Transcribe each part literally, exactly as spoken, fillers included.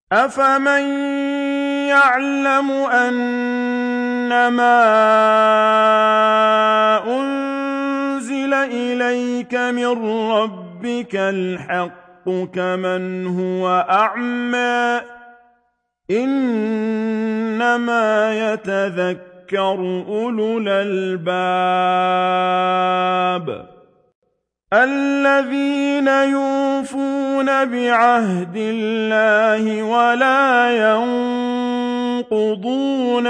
أَفَمَن يَعْلَمُ أَنَّمَا أُنزِلَ إِلَيْكَ مِن رَّبِّكَ الْحَقُّ كَمَنْ هُوَ أَعْمَىٰ ۚ إِنَّمَا يَتَذَكَّرُ أُولُو الْأَلْبَابِ الَّذِينَ يُوفُونَ بِعَهْدِ اللَّهِ وَلَا يَنقُضُونَ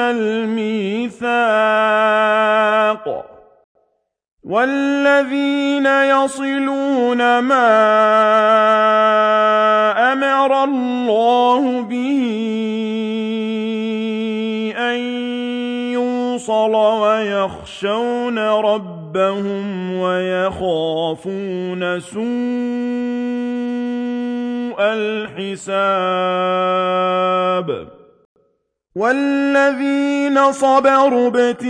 الْمِيثَاقَ وَالَّذِينَ يَصِلُونَ مَا أَمَرَ اللَّهُ بِهِ أَن يُوصَلَ وَيَخْشَوْنَ رَبَّهُمْ وَيَخَافُونَ سُوءَ الْحِسَابِ وَالَّذِينَ صَبَرُوا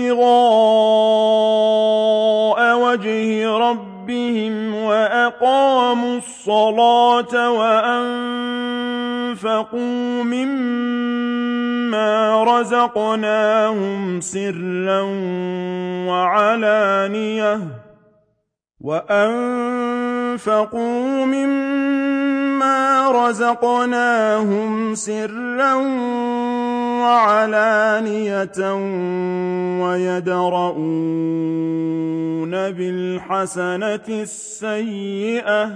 ابْتِغَاءَ وَجْهِ رَبِّهِمْ وَأَقَامُوا الصَّلَاةَ وَأَنفَقُوا مِمَّا رَزَقْنَاهُمْ سِرًّا وَعَلَانِيَةً وَأَنفَقُوا مِمَّا رَزَقْنَاهُمْ سِرًّا وَعَلَانِيَةً وَيَدْرَءُونَ بِالْحَسَنَةِ السَّيِّئَةَ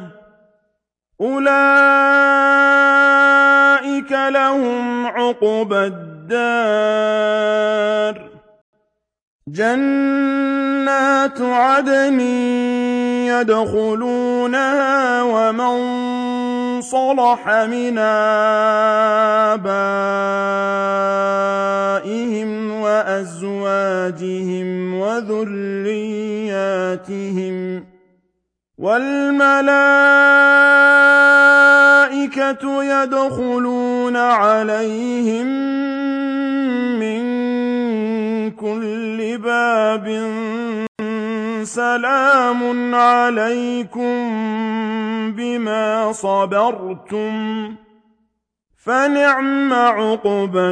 أُولَٰئِكَ لَهُمْ عُقْبَى الدَّارِ جَنَّاتُ عَدْنٍ يَدْخُلُونَهَا وَمَن صَلَحَ مِنْ آبَائِهِمْ وَأَزْوَاجِهِمْ وَذُرِّيَّاتِهِمْ وَالْمَلَائِكَةُ يَدْخُلُونَ عَلَيْهِم مِّن كُلِّ بَابٍ سَلَامٌ عَلَيْكُم بِمَا صَبَرْتُمْ فَنِعْمَ عُقْبَى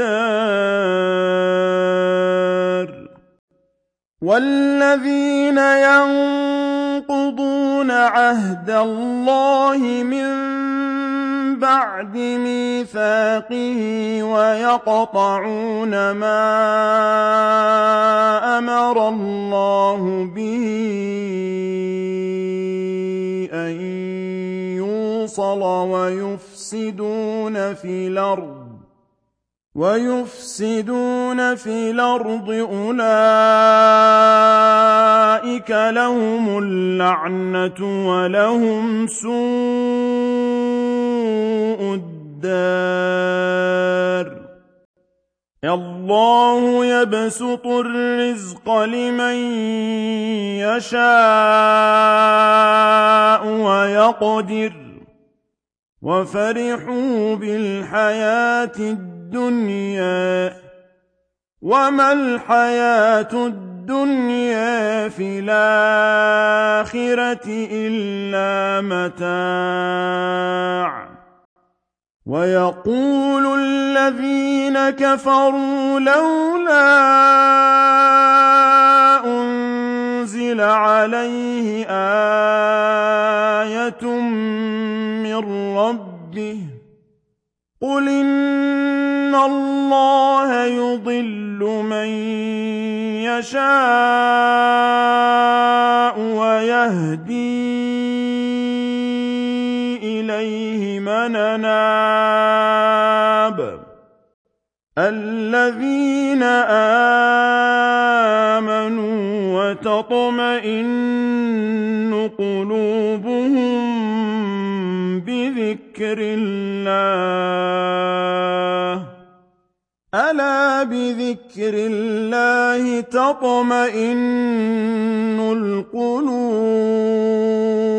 الدَّارِ وَالَّذِينَ يَنقُضُونَ عَهْدَ اللَّهِ مِن بَعْدِ مِيثَاقِهِ وَيَقْطَعُونَ مَا أَمَرَ اللَّهُ بِهِ أَن يُوصَلَ وَيُفْسِدُونَ فِي الْأَرْضِ وَيُفْسِدُونَ فِي الْأَرْضِ أُولَٰئِكَ لَهُمُ اللَّعْنَةُ وَلَهُمْ سُوءُ الدَّارِ اللَّهُ يَبْسُطُ الرِّزْقَ لِمَن يَشَاءُ وَيَقْدِرُ وَفَرِحُوا بِالْحَيَاةِ الدُّنْيَا وَمَا الْحَيَاةُ الدُّنْيَا فِي الْآخِرَةِ إِلَّا مَتَاعٌ وَيَقُولُ الَّذِينَ كَفَرُوا لَوْلَا أُنزِلَ عَلَيْهِ آيَةٌ مِّن رَّبِّهِ قُلْ إِنَّ اللَّهَ يُضِلُّ مَن يَشَاءُ وَيَهْدِي إِلَيْهِ مَنْ أَنَابَ الَّذِينَ آمَنُوا وَتَطْمَئِنُّ قُلُوبُهُم بِذِكْرِ اللَّهِ أَلَا بِذِكْرِ اللَّهِ تَطْمَئِنُّ الْقُلُوبُ